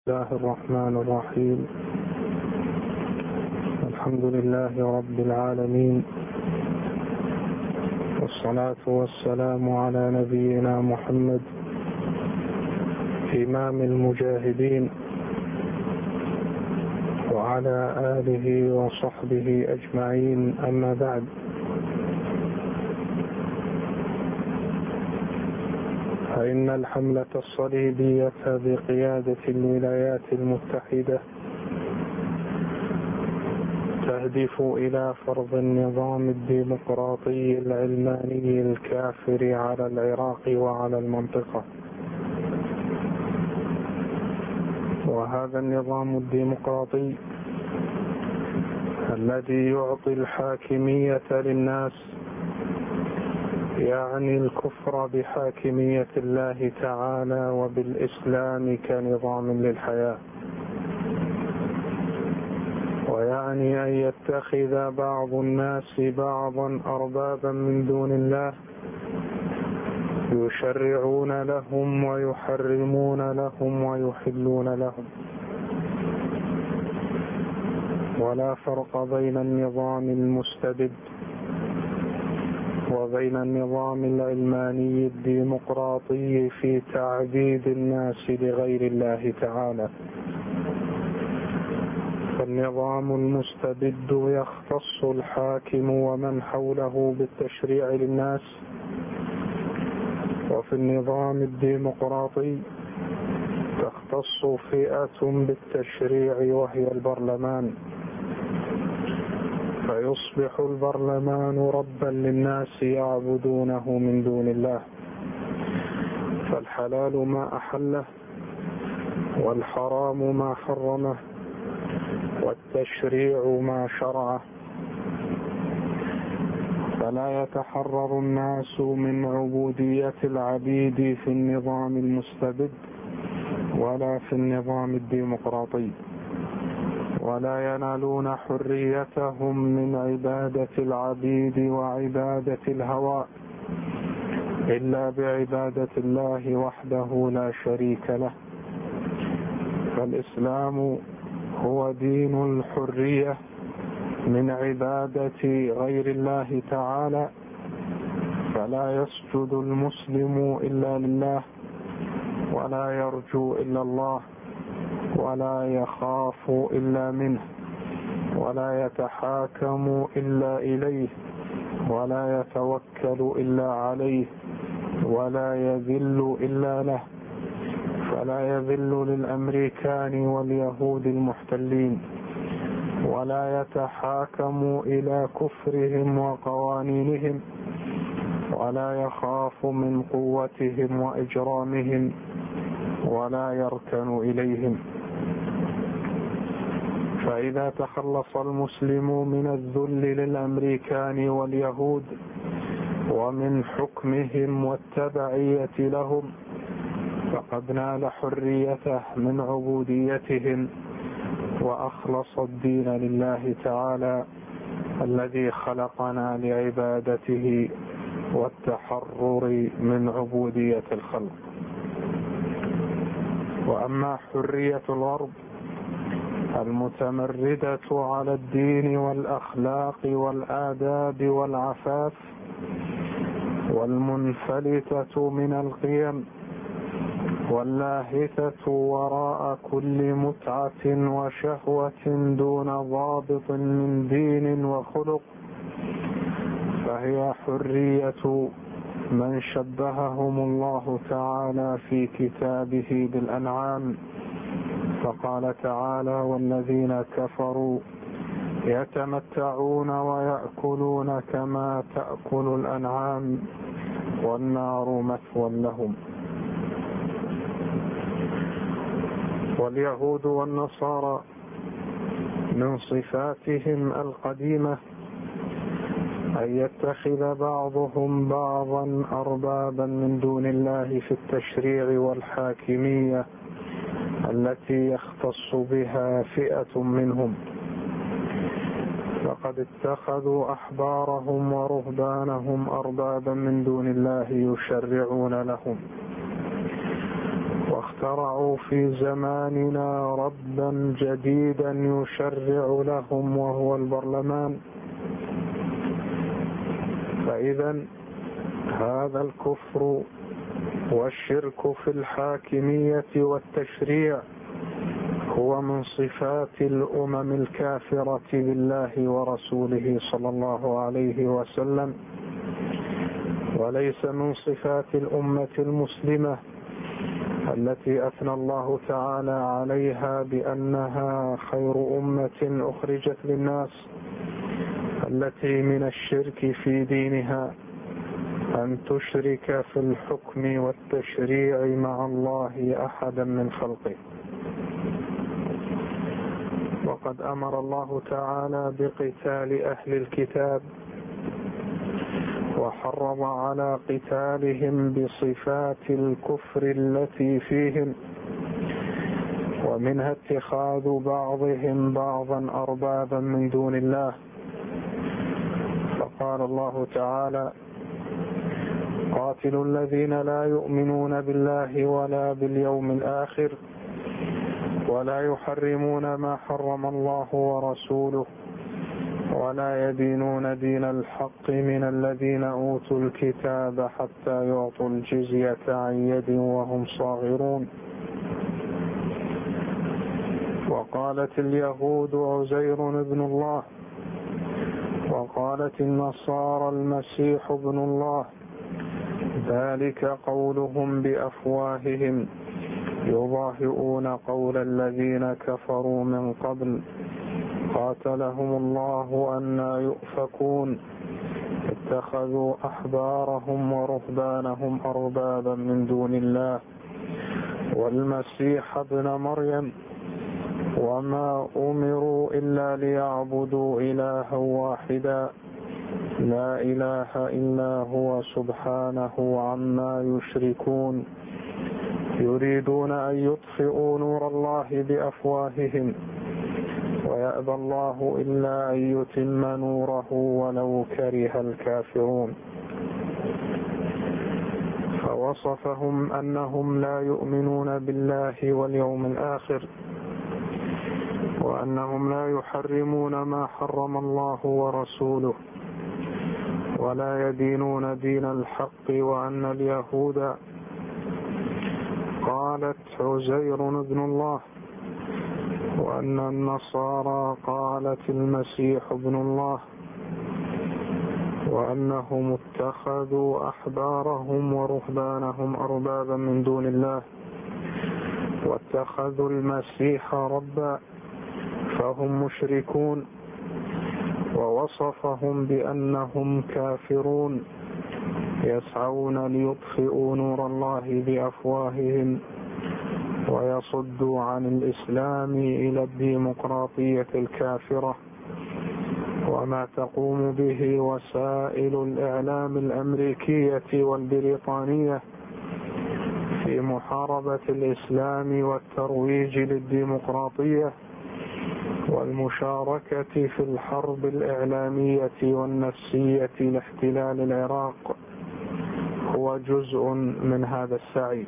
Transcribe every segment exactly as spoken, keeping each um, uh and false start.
بسم الله الرحمن الرحيم. الحمد لله رب العالمين، والصلاة والسلام على نبينا محمد إمام المجاهدين وعلى آله وصحبه أجمعين، أما بعد. فإن الحملة الصليبية بقيادة الولايات المتحدة تهدف إلى فرض النظام الديمقراطي العلماني الكافر على العراق وعلى المنطقة. وهذا النظام الديمقراطي الذي يعطي الحاكمية للناس يعني الكفر بحاكمية الله تعالى وبالإسلام كنظام للحياة، ويعني أن يتخذ بعض الناس بعضا أربابا من دون الله يشرعون لهم ويحرمون لهم ويحلون لهم. ولا فرق بين النظام المستبد وبين النظام العلماني الديمقراطي في تعبيد الناس لغير الله تعالى. فالنظام المستبد يختص الحاكم ومن حوله بالتشريع للناس، وفي النظام الديمقراطي تختص فئة بالتشريع وهي البرلمان، فيصبح البرلمان ربا للناس يعبدونه من دون الله. فالحلال ما أحله، والحرام ما حرمه، والتشريع ما شرعه. فلا يتحرر الناس من عبودية العبيد في النظام المستبد ولا في النظام الديمقراطي، ولا ينالون حريتهم من عبادة العبيد وعبادة الهوى إلا بعبادة الله وحده لا شريك له. فالإسلام هو دين الحرية من عبادة غير الله تعالى، فلا يسجد المسلم إلا لله، ولا يرجو إلا الله، ولا يخاف إلا منه، ولا يتحاكم إلا إليه، ولا يتوكل إلا عليه، ولا يذل إلا له. فلا يذل للأمريكان واليهود المحتلين، ولا يتحاكم إلى كفرهم وقوانينهم، ولا يخاف من قوتهم وإجرامهم، ولا يركن إليهم. فإذا تخلص المسلم من الذل للأمريكان واليهود ومن حكمهم والتبعية لهم فقد نال حريته من عبوديتهم، وأخلص الدين لله تعالى الذي خلقنا لعبادته والتحرر من عبودية الخلق. وأما حرية الغرب المتمردة على الدين والأخلاق والآداب والعفاف والمنفلتة من القيم واللاهثة وراء كل متعة وشهوة دون ضابط من دين وخلق، فهي حرية من شبههم الله تعالى في كتابه بالأنعام، فقال تعالى: والذين كفروا يتمتعون ويأكلون كما تأكل الأنعام والنار مثوى لهم. واليهود والنصارى من صفاتهم القديمة أن يتخذ بعضهم بعضا أربابا من دون الله في التشريع والحاكمية التي يختص بها فئة منهم. فقد اتخذوا أحبارهم ورهبانهم أربابا من دون الله يشرعون لهم، اخترعوا في زماننا ربا جديدا يشرع لهم وهو البرلمان. فإذا هذا الكفر والشرك في الحاكمية والتشريع هو من صفات الأمم الكافرة بالله ورسوله صلى الله عليه وسلم، وليس من صفات الأمة المسلمة التي أثنى الله تعالى عليها بأنها خير أمة أخرجت للناس، التي من الشرك في دينها أن تشرك في الحكم والتشريع مع الله أحدا من خلقه. وقد أمر الله تعالى بقتال أهل الكتاب، وحرض على قتالهم بصفات الكفر التي فيهم، ومنها اتخاذ بعضهم بعضا أربابا من دون الله. فقال الله تعالى: قاتلوا الذين لا يؤمنون بالله ولا باليوم الآخر ولا يحرمون ما حرم الله ورسوله ولا يدينون دين الحق من الذين أوتوا الكتاب حتى يعطوا الجزية عن يد وهم صاغرون. وقالت اليهود عزير ابن الله، وقالت النصارى المسيح ابن الله، ذلك قولهم بأفواههم يضاهئون قول الذين كفروا من قبل قاتلهم الله أنى يؤفكون اتخذوا أحبارهم ورهبانهم أربابا من دون الله والمسيح ابن مريم وما أمروا إلا ليعبدوا إلها واحدا لا إله إلا هو سبحانه عما يشركون يريدون أن يطفئوا نور الله بأفواههم ويأبى الله إلا أن يتم نوره ولو كره الكافرون. فوصفهم أنهم لا يؤمنون بالله واليوم الآخر، وأنهم لا يحرمون ما حرم الله ورسوله ولا يدينون دين الحق، وأن اليهود قالت عزير ابن الله، وأن النصارى قالت المسيح ابن الله، وأنهم اتخذوا أحبارهم ورهبانهم أربابا من دون الله واتخذوا المسيح ربا فهم مشركون. ووصفهم بأنهم كافرون يسعون ليطفئوا نور الله بأفواههم ويصدوا عن الإسلام إلى الديمقراطية الكافرة وما تقوم به وسائل الإعلام الأمريكية والبريطانية في محاربة الإسلام والترويج للديمقراطية والمشاركة في الحرب الإعلامية والنفسية لاحتلال العراق هو جزء من هذا السعي.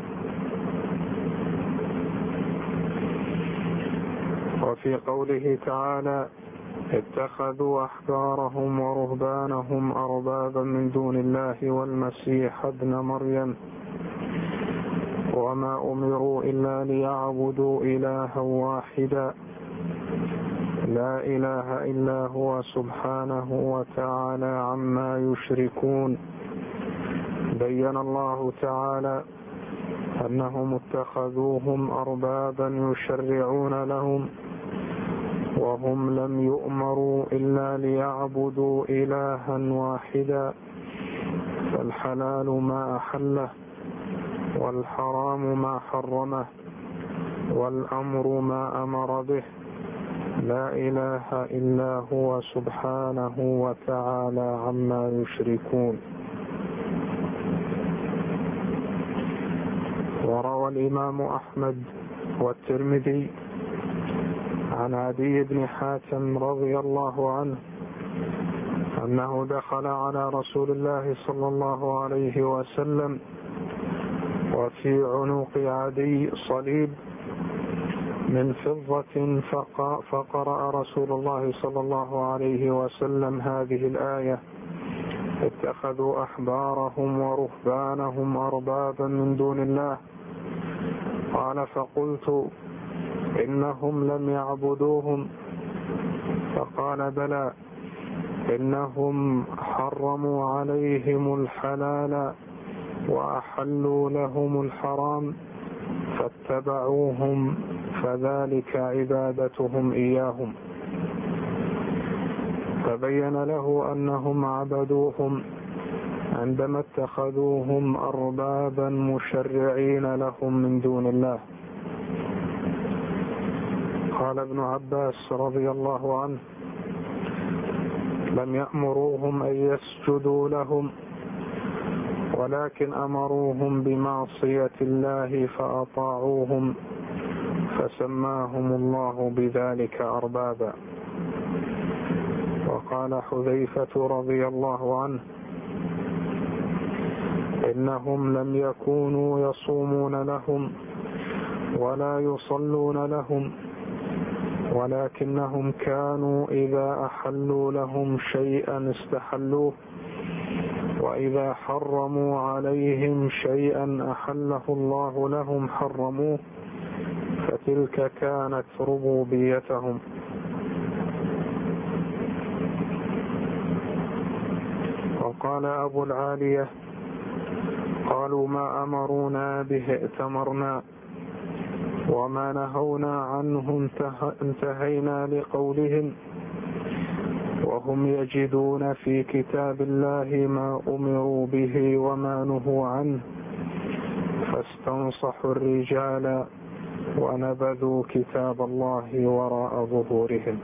وفي قوله تعالى: اتخذوا أحبارهم ورهبانهم أربابا من دون الله والمسيح ابن مريم وما أمروا إلا ليعبدوا إلها واحدا لا إله إلا هو سبحانه وتعالى عما يشركون. بين الله تعالى أنهم اتخذوهم أربابا يشرعون لهم وهم لم يؤمروا إلا ليعبدوا إلها واحدا، فالحلال ما أحله والحرام ما حرمه والأمر ما أمر به، لا إله إلا هو سبحانه وتعالى عما يشركون. وروى الإمام أحمد والترمذي عن عدي بن حاتم رضي الله عنه أنه دخل على رسول الله صلى الله عليه وسلم وفي عنق عدي صليب من فضة، فقرأ رسول الله صلى الله عليه وسلم هذه الآية: اتخذوا أحبارهم ورهبانهم أربابا من دون الله. قال: فقلت: إنهم لم يعبدوهم؟ فقال: بلى، إنهم حرموا عليهم الحلال وأحلوا لهم الحرام فاتبعوهم، فذلك عبادتهم إياهم. فبين له أنهم عبدوهم عندما اتخذوهم أربابا مشرعين لهم من دون الله. قال ابن عباس رضي الله عنه: لم يأمروهم أن يسجدوا لهم، ولكن أمروهم بمعصية الله فأطاعوهم، فسماهم الله بذلك أربابا. وقال حذيفة رضي الله عنه: إنهم لم يكونوا يصومون لهم ولا يصلون لهم، ولكنهم كانوا إذا أحلوا لهم شيئا استحلوه، وإذا حرموا عليهم شيئا أحله الله لهم حرموه، فتلك كانت ربوبيتهم. وقال أبو العالية: قالوا: ما أمرونا به ائتمرنا، وما نهونا عنه انتهينا لقولهم، وهم يجدون في كتاب الله ما أمروا به وما نهوا عنه، فاستنصحوا الرجال ونبذوا كتاب الله وراء ظهورهم.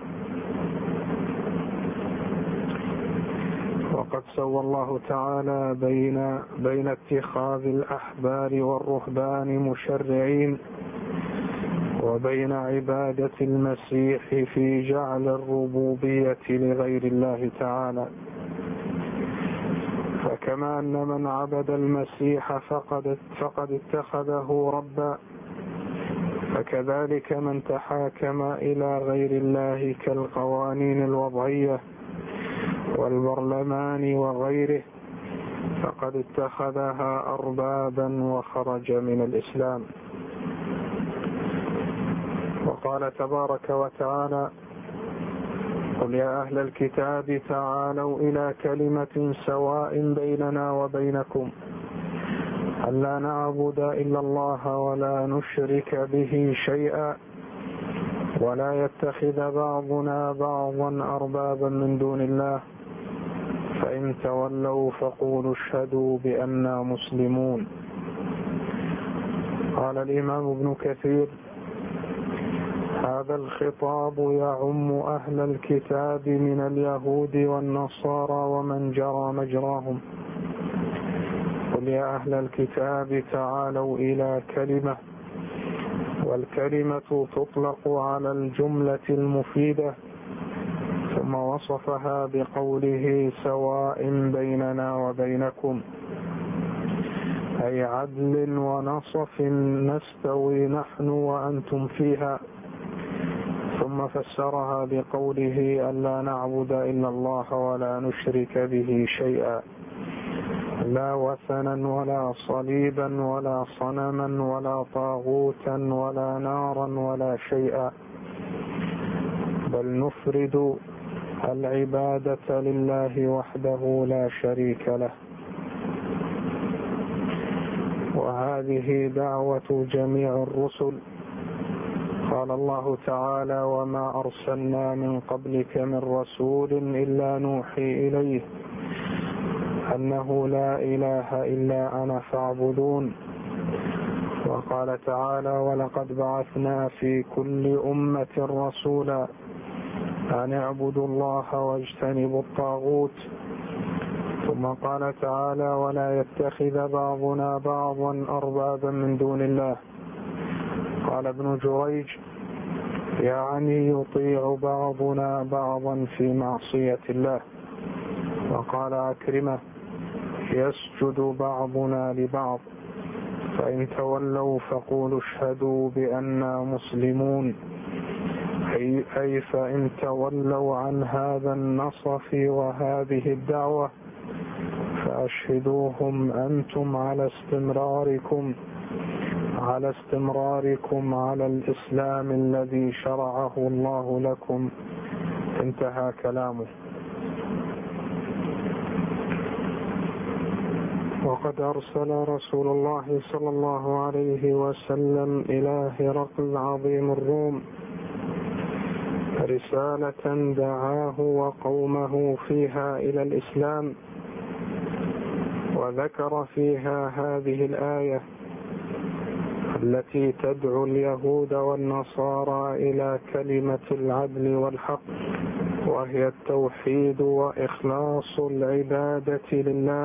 وقد سوى الله تعالى بين بين اتخاذ الأحبار والرهبان مشرعين وبين عبادة المسيح في جعل الربوبية لغير الله تعالى. فكما أن من عبد المسيح فقد, فقد اتخذه ربا، فكذلك من تحاكم إلى غير الله كالقوانين الوضعية والبرلمان وغيره فقد اتخذها أربابا وخرج من الإسلام. وقال تبارك وتعالى: قل يا أهل الكتاب تعالوا إلى كلمة سواء بيننا وبينكم ألا نعبد إلا الله ولا نشرك به شيئا ولا يتخذ بعضنا بعضا أربابا من دون الله فإن تولوا فقولوا اشهدوا بأننا مسلمون. قال الإمام ابن كثير: هذا الخطاب يعم أهل الكتاب من اليهود والنصارى ومن جرى مجراهم. قل يا أهل الكتاب تعالوا إلى كلمة، والكلمة تطلق على الجملة المفيدة، ثم وصفها بقوله سواء بيننا وبينكم، أي عدل ونصف نستوي نحن وأنتم فيها. ثم فسرها بقوله ألا نعبد إلا الله ولا نشرك به شيئا، لا وثنا ولا صليبا ولا صنما ولا طاغوتا ولا نارا ولا شيئا، بل نفرد العبادة لله وحده لا شريك له. وهذه دعوة جميع الرسل. قال الله تعالى: وما أرسلنا من قبلك من رسول إلا نوحي إليه أنه لا إله إلا أنا فاعبدون. وقال تعالى: ولقد بعثنا في كل أمة رسولا أن اعبدوا الله واجتنبوا الطاغوت. ثم قال تعالى: ولا يتخذ بعضنا بعضا أربابا من دون الله. قال ابن جريج: يعني يطيع بعضنا بعضا في معصية الله. وقال عكرمة: يسجد بعضنا لبعض. فإن تولوا فقولوا اشهدوا بأننا مسلمون، أي, أي فإن تولوا عن هذا النصف وهذه الدعوة فأشهدوهم أنتم على استمراركم على استمراركم على الإسلام الذي شرعه الله لكم. انتهى كلامه. وقد أرسل رسول الله صلى الله عليه وسلم إلى هرقل العظيم الروم رسالة دعاه وقومه فيها إلى الإسلام، وذكر فيها هذه الآية التي تدعو اليهود والنصارى إلى كلمة العدل والحق، وهي التوحيد وإخلاص العبادة لله،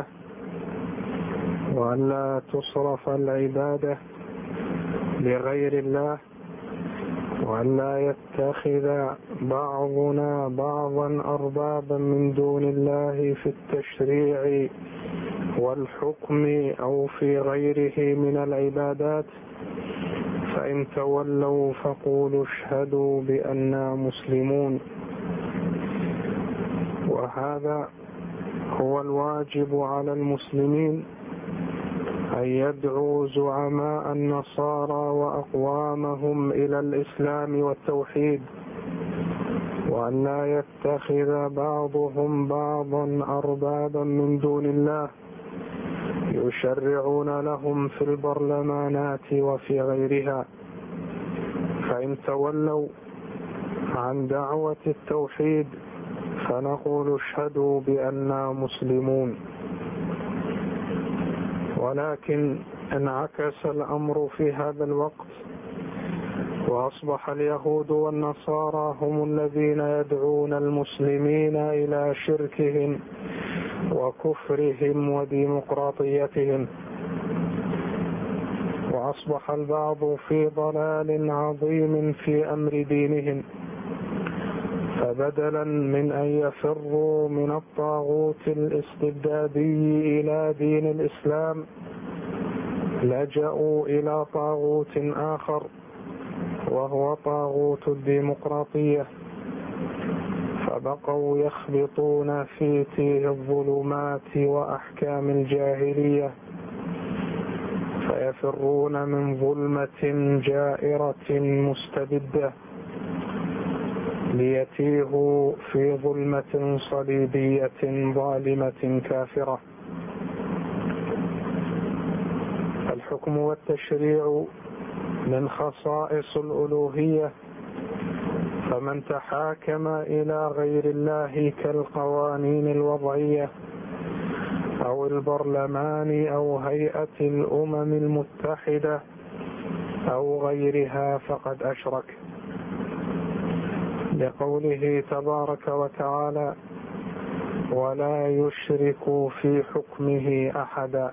وأن لا تصرف العبادة لغير الله، وأن لا يتخذ بعضنا بعضا أربابا من دون الله في التشريع والحكم أو في غيره من العبادات. فإن تولوا فقولوا اشهدوا بأننا مسلمون. وهذا هو الواجب على المسلمين، أن يدعوا زعماء النصارى وأقوامهم إلى الإسلام والتوحيد، وأن لا يتخذ بعضهم بعضا أربابا من دون الله يشرعون لهم في البرلمانات وفي غيرها. فإن تولوا عن دعوة التوحيد فنقول اشهدوا بأننا مسلمون. ولكن انعكس الأمر في هذا الوقت، وأصبح اليهود والنصارى هم الذين يدعون المسلمين إلى شركهم وكفرهم وديمقراطيتهم، وأصبح البعض في ضلال عظيم في أمر دينهم، فبدلا من أن يفروا من الطاغوت الاستبدادي إلى دين الإسلام لجأوا إلى طاغوت آخر، وهو طاغوت الديمقراطية، فبقوا يخبطون في تيه الظلمات وأحكام الجاهلية، فيفرون من ظلمة جائرة مستبدة ليتيهوا في ظلمة صليبية ظالمة كافرة. الحكم والتشريع من خصائص الألوهية، فمن تحاكم إلى غير الله كالقوانين الوضعية أو البرلمان أو هيئة الأمم المتحدة أو غيرها فقد أشرك، لقوله تبارك وتعالى: ولا يشرك في حكمه أحدا،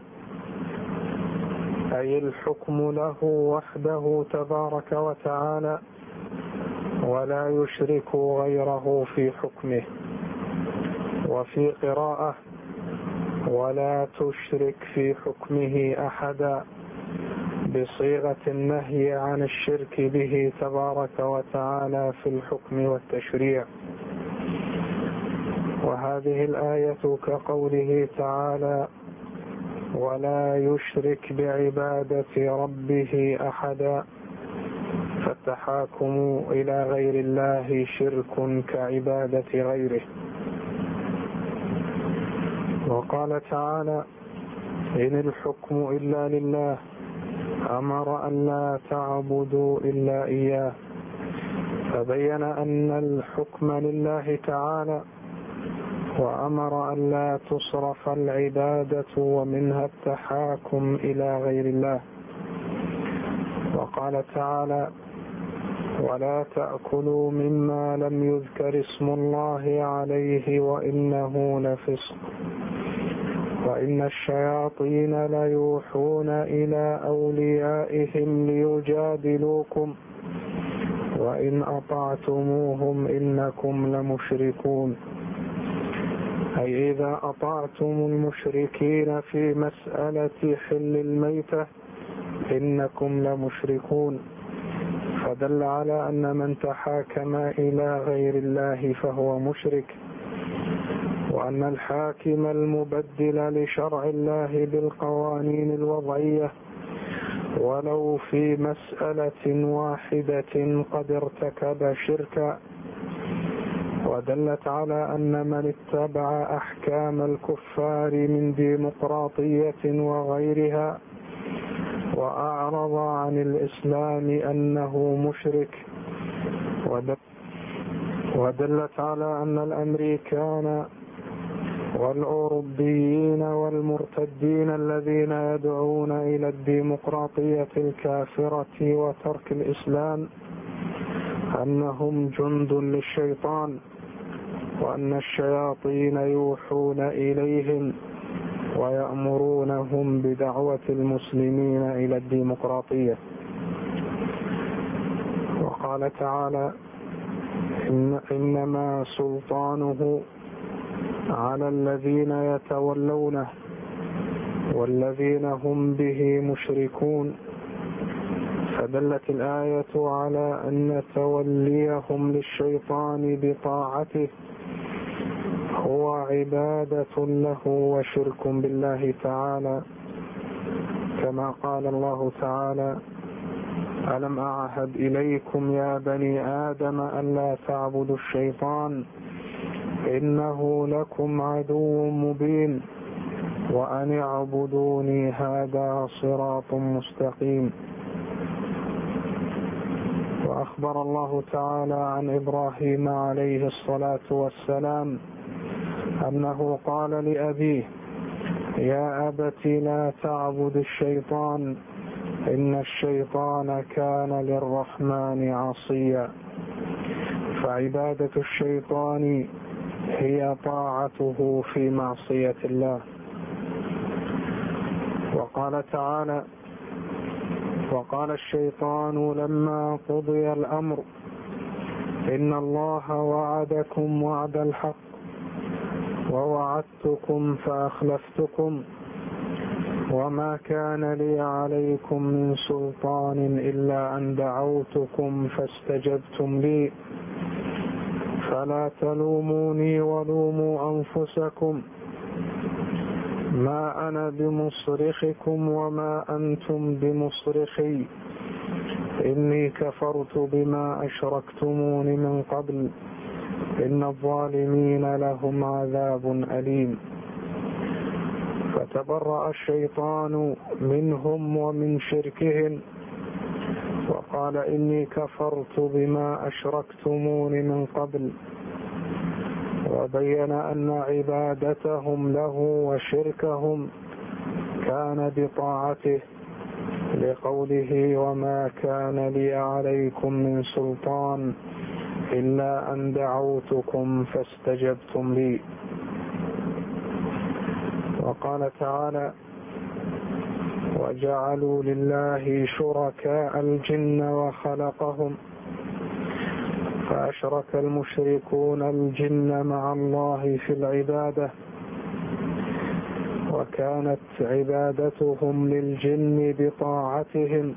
أي الحكم له وحده تبارك وتعالى، ولا يشرك غيره في حكمه. وفي قراءة: ولا تشرك في حكمه أحدا، بصيغة النهي عن الشرك به تبارك وتعالى في الحكم والتشريع. وهذه الآية كقوله تعالى: ولا يشرك بعبادة ربه أحدا، فالتحاكم إلى غير الله شرك كعبادة غيره. وقال تعالى: إن الحكم إلا لله أمر أن لا تعبدوا إلا إياه، فبين أن الحكم لله تعالى، وأمر أن لا تصرف العبادة ومنها التحاكم إلى غير الله. وقال تعالى: ولا تأكلوا مما لم يذكر اسم الله عليه وإنه لفسق، وإن الشياطين ليوحون إلى أوليائهم ليجادلوكم وإن أطعتموهم إنكم لمشركون، أي إذا أطعتم المشركين في مسألة حل الميتة إنكم لمشركون، فدل على أن من تحاكم إلى غير الله فهو مشرك، وأن الحاكم المبدل لشرع الله بالقوانين الوضعية ولو في مسألة واحدة قد ارتكب شركا. ودلت على أن من اتبع أحكام الكفار من ديمقراطية وغيرها وأعرض عن الإسلام أنه مشرك. ودلت على أن الأمريكان والأوروبيين والمرتدين الذين يدعون إلى الديمقراطية الكافرة وترك الإسلام أنهم جند للشيطان، وأن الشياطين يوحون إليهم ويأمرونهم بدعوة المسلمين إلى الديمقراطية. وقال تعالى: إن إنما سلطانه على الذين يتولونه والذين هم به مشركون. فدلت الآية على أن توليهم للشيطان بطاعته هو عبادة له وشرك بالله تعالى، كما قال الله تعالى: ألم أعهد إليكم يا بني آدم ألا تعبدوا الشيطان إنه لكم عدو مبين وأن اعبدوني هذا صراط مستقيم. وأخبر الله تعالى عن إبراهيم عليه الصلاة والسلام أنه قال لأبيه: يا أبت لا تعبد الشيطان إن الشيطان كان للرحمن عصيا. فعبادة الشيطان هي طاعته في معصية الله. وقال تعالى: وقال الشيطان لما قضي الأمر إن الله وعدكم وعد الحق ووعدتكم فأخلفتكم وما كان لي عليكم من سلطان إلا أن دعوتكم فاستجبتم لي فلا تلوموني ولوموا أنفسكم ما أنا بمصرخكم وما أنتم بمصرخي إني كفرت بما أشركتمون من قبل إن الظالمين لهم عذاب أليم. فتبرأ الشيطان منهم ومن شركهم وقال: إني كفرت بما أشركتمون من قبل، وبين أن عبادتهم له وشركهم كان بطاعته لقوله: وما كان لي عليكم من سلطان إلا أن دعوتكم فاستجبتم لي. وقال تعالى: وجعلوا لله شركاء الجن وخلقهم فأشرك المشركون الجن مع الله في العبادة، وكانت عبادتهم للجن بطاعتهم،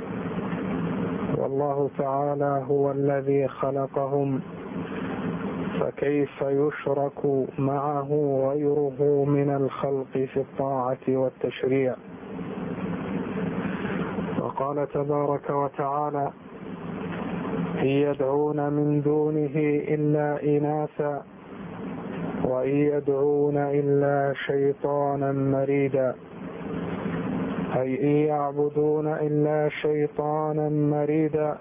والله تعالى هو الذي خلقهم، فكيف يشرك معه غيره من الخلق في الطاعة والتشريع. وقال تبارك وتعالى: إن يدعون من دونه إلا إناثا وإن يدعون إلا شيطانا مريدا، أي إن يعبدون إلا شيطانا مريدا،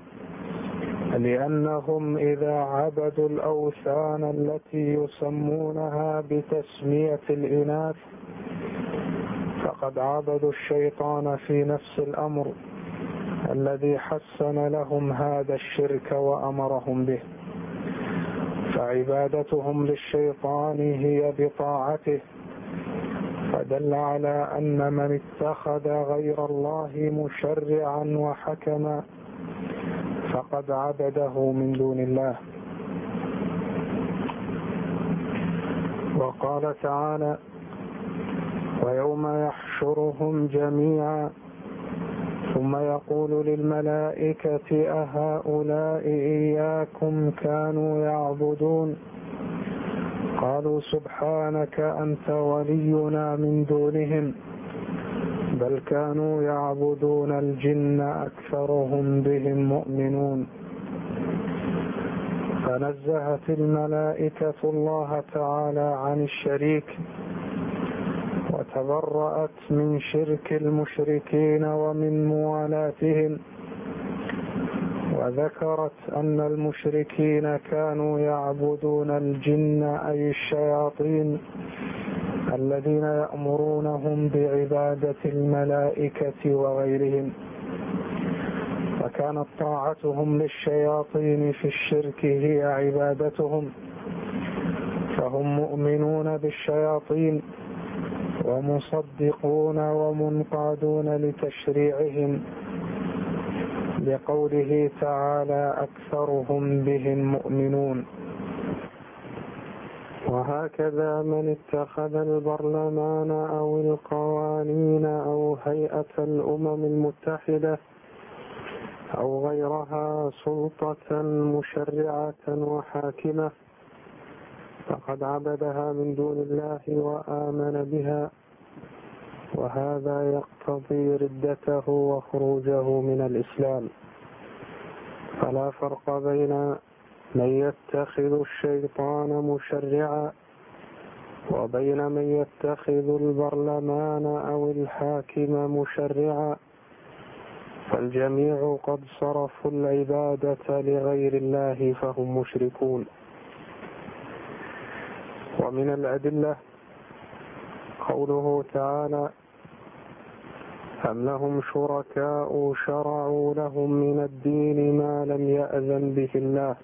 لأنهم إذا عبدوا الأوثان التي يسمونها بتسمية الإناث فقد عبدوا الشيطان في نفس الأمر الذي حسن لهم هذا الشرك وأمرهم به. فعبادتهم للشيطان هي بطاعته، فدل على أن من اتخذ غير الله مشرعا وحكما فقد عبده من دون الله. وقال تعالى: ويوم يحشرهم جميعا ثم يقول للملائكة أهؤلاء إياكم كانوا يعبدون؟ قالوا سبحانك أنت ولينا من دونهم بل كانوا يعبدون الجن أكثرهم بهم مؤمنون. فنزهت الملائكة الله تعالى عن الشريك وتبرأت من شرك المشركين ومن موالاتهم، وذكرت أن المشركين كانوا يعبدون الجن أي الشياطين الذين يأمرونهم بعبادة الملائكة وغيرهم، فكانت طاعتهم للشياطين في الشرك هي عبادتهم، فهم مؤمنون بالشياطين ومصدقون ومنقادون لتشريعهم، لقوله تعالى أكثرهم بهم مؤمنون. وهكذا من اتخذ البرلمان أو القوانين أو هيئة الأمم المتحدة أو غيرها سلطة مشرعة وحاكمة فقد عبدها من دون الله وآمن بها، وهذا يقتضي ردته وخروجه من الإسلام. فلا فرق بين من يتخذ الشيطان مشرعا وبين من يتخذ البرلمان أو الحاكم مشرعا، فالجميع قد صرفوا العبادة لغير الله فهم مشركون. ومن الأدلة قوله تعالى أم لهم شركاء شرعوا لهم من الدين ما لم يأذن به الله،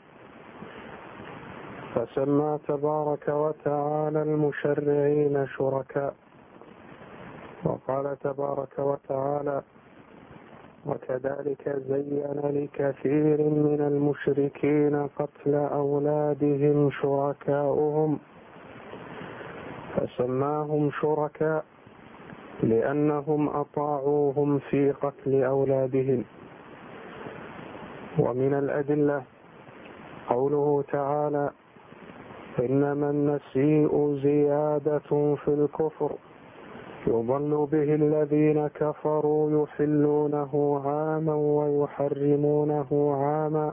فسمى تبارك وتعالى المشرعين شركاء. وقال تبارك وتعالى وكذلك زين لكثير من المشركين قتل أولادهم شركاؤهم، فسماهم شركاء لأنهم أطاعوهم في قتل أولادهم. ومن الأدلة قوله تعالى إنما النسيء زيادة في الكفر يضل به الذين كفروا يحلونه عاما ويحرمونه عاما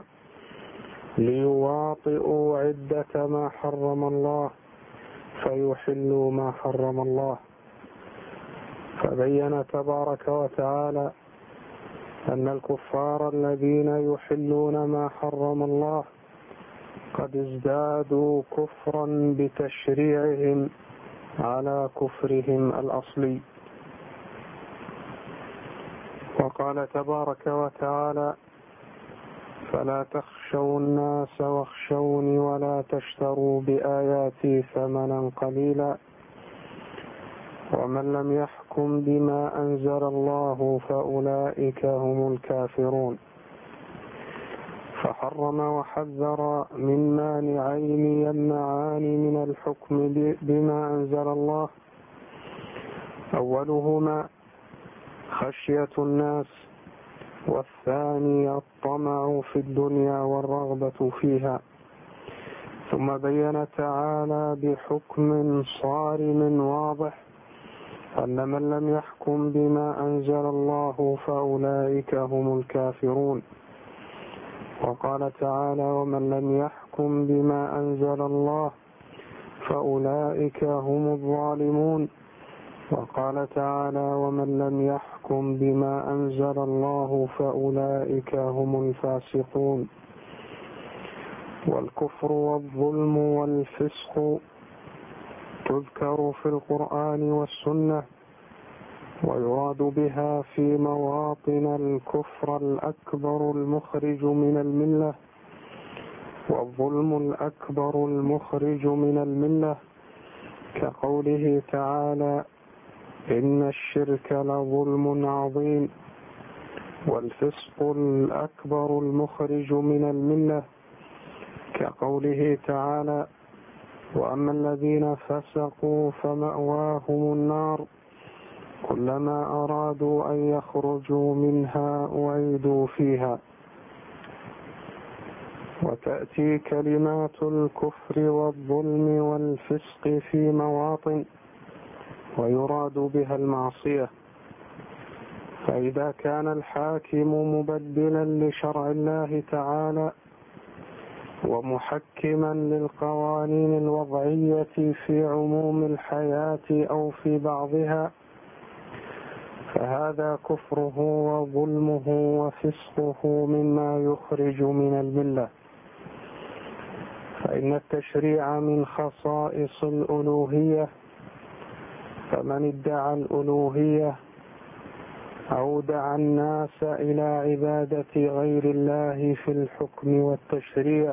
ليواطئوا عدة ما حرم الله فيحلوا ما حرم الله. فبين تبارك وتعالى أن الكفار الذين يحلون ما حرم الله قد ازدادوا كفرا بتشريعهم على كفرهم الأصلي. وقال تبارك وتعالى فلا تخشوا الناس واخشوني ولا تشتروا بآياتي ثمنا قليلا ومن لم يحكم بما أنزل الله فأولئك هم الكافرون. فحرم وحذر من مانعين يمنعان من الحكم بما أنزل الله، أولهما خشية الناس، والثاني الطمع في الدنيا والرغبة فيها. ثم بين تعالى بحكم صارم واضح أن من لم يحكم بما أنزل الله فأولئك هم الكافرون. وقال تعالى ومن لم يحكم بما أنزل الله فأولئك هم الظالمون. وقال تعالى ومن لم يحكم بما أنزل الله فأولئك هم الفاسقون. والكفر والظلم والفسق تذكر في القرآن والسنة، ويراد بها في مواطن الكفر الأكبر المخرج من الملة والظلم الأكبر المخرج من الملة، كقوله تعالى إن الشرك لظلم عظيم، والفسق الأكبر المخرج من الملة، كقوله تعالى وأما الذين فسقوا فمأواهم النار كلما أرادوا أن يخرجوا منها أعيدوا فيها. وتأتي كلمات الكفر والظلم والفسق في مواطن ويراد بها المعصية. فإذا كان الحاكم مبدلا لشرع الله تعالى ومحكما للقوانين الوضعية في عموم الحياة أو في بعضها، فهذا كفره وظلمه وفسقه مما يخرج من الملة. فإن التشريع من خصائص الألوهية، فمن ادعى الألوهية أو دعا الناس إلى عبادة غير الله في الحكم والتشريع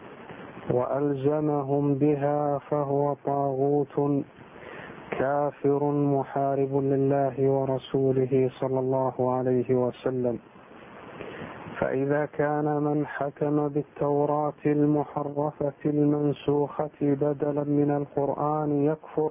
وألزمهم بها فهو طاغوت كافر محارب لله ورسوله صلى الله عليه وسلم. فإذا كان من حكم بالتوراة المحرفة المنسوخة بدلا من القرآن يكفر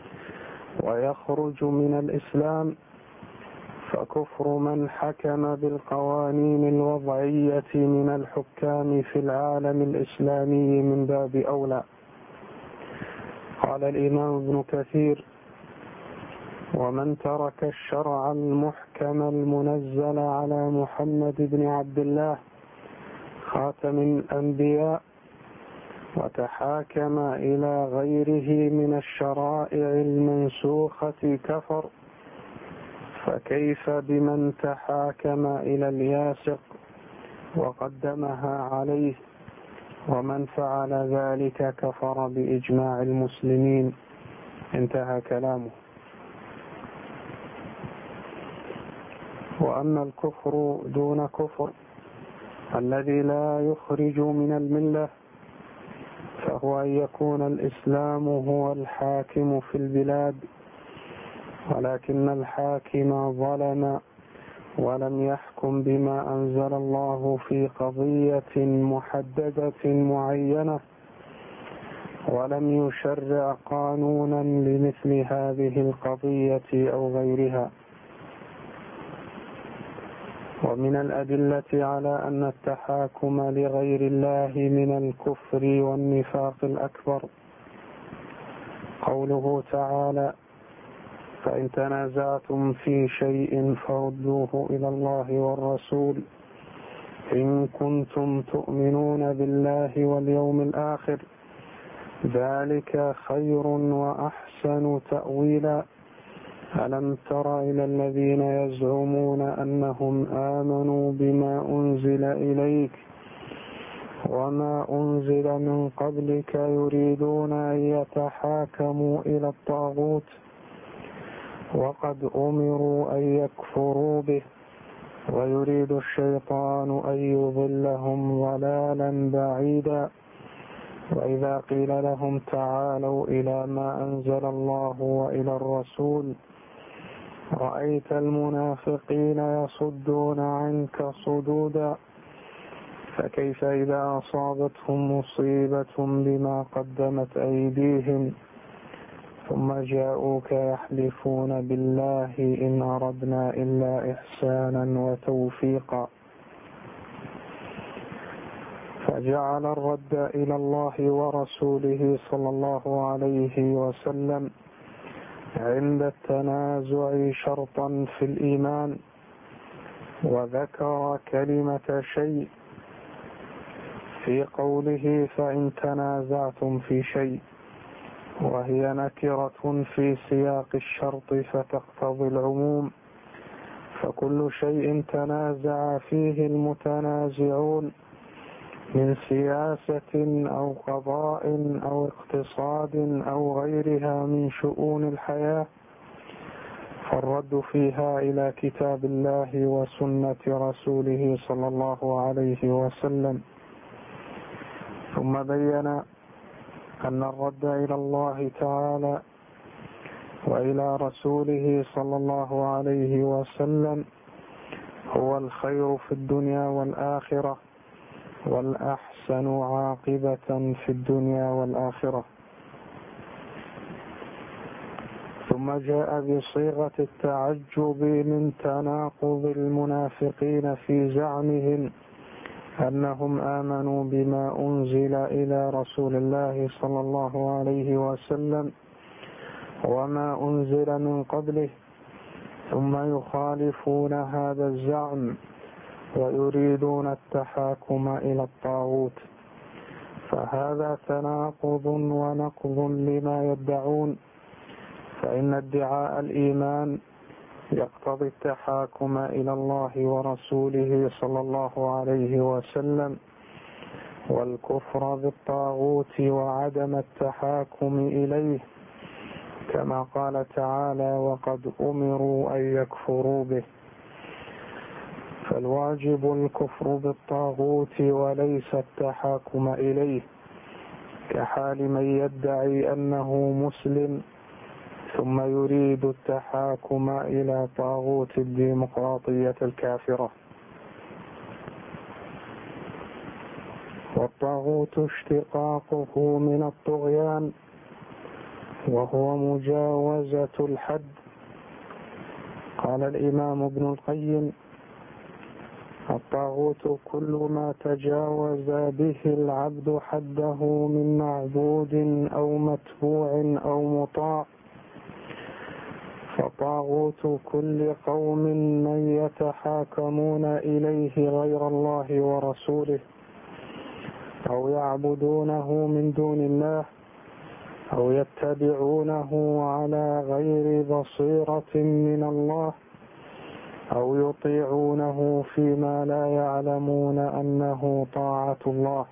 ويخرج من الإسلام، فكفر من حكم بالقوانين الوضعية من الحكام في العالم الإسلامي من باب أولى. قال الإمام ابن كثير: ومن ترك الشرع المحكم المنزل على محمد بن عبد الله خاتم الأنبياء وتحاكم إلى غيره من الشرائع المنسوخة كفر، فكيف بمن تحاكم إلى الياسق وقدمها عليه، ومن فعل ذلك كفر بإجماع المسلمين. انتهى كلامه. وأما الكفر دون كفر الذي لا يخرج من الملة، فهو أن يكون الإسلام هو الحاكم في البلاد، ولكن الحاكم ظلم ولم يحكم بما أنزل الله في قضية محددة معينة، ولم يشرع قانونا لمثل هذه القضية أو غيرها. ومن الأدلة على أن التحاكم لغير الله من الكفر والنفاق الأكبر قوله تعالى: فإن تنازعتم في شيء فردوه إلى الله والرسول إن كنتم تؤمنون بالله واليوم الآخر ذلك خير وأحسن تأويلا. ألم تر إلى الذين يزعمون أنهم آمنوا بما أنزل إليك وما أنزل من قبلك يريدون أن يتحاكموا إلى الطاغوت وقد أمروا أن يكفروا به ويريد الشيطان أن يضلهم ضلالا بعيدا. وإذا قيل لهم تعالوا إلى ما أنزل الله وإلى الرسول رأيت المنافقين يصدون عنك صدودا. فكيف إذا أصابتهم مصيبة بما قدمت أيديهم ثم جاءوك يحلفون بالله إن أردنا إلا إحسانا وتوفيقا. فجعل الرد إلى الله ورسوله صلى الله عليه وسلم عند التنازع شرطا في الإيمان، وذكر كلمة شيء في قوله فإن تنازعتم في شيء، وهي نكرة في سياق الشرط فتقتضي العموم، فكل شيء تنازع فيه المتنازعون من سياسة أو قضاء أو اقتصاد أو غيرها من شؤون الحياة، فالرد فيها إلى كتاب الله وسنة رسوله صلى الله عليه وسلم. ثم بين أن الرد إلى الله تعالى وإلى رسوله صلى الله عليه وسلم هو الخير في الدنيا والآخرة والأحسن عاقبة في الدنيا والآخرة. ثم جاء بصيغة التعجب من تناقض المنافقين في زعمهم أنهم آمنوا بما أنزل إلى رسول الله صلى الله عليه وسلم وما أنزل من قبله، ثم يخالفون هذا الزعم ويريدون التحاكم إلى الطاغوت، فهذا تناقض ونقض لما يدعون، فإن ادعاء الإيمان يقتضي التحاكم إلى الله ورسوله صلى الله عليه وسلم، والكفر بالطاغوت وعدم التحاكم إليه، كما قال تعالى: وقد أمروا أن يكفروا به. فالواجب الكفر بالطاغوت وليس التحاكم إليه، كحال من يدعي أنه مسلم ثم يريد التحاكم إلى طاغوت الديمقراطية الكافرة. والطاغوت اشتقاقه من الطغيان، وهو مجاوزة الحد. قال الإمام ابن القيم: الطاغوت كل ما تجاوز به العبد حده من معبود أو متبوع أو مطاع، فطاغوت كل قوم من يتحاكمون إليه غير الله ورسوله أو يعبدونه من دون الله أو يتبعونه على غير بصيرة من الله أو يطيعونه فيما لا يعلمون أنه طاعة الله،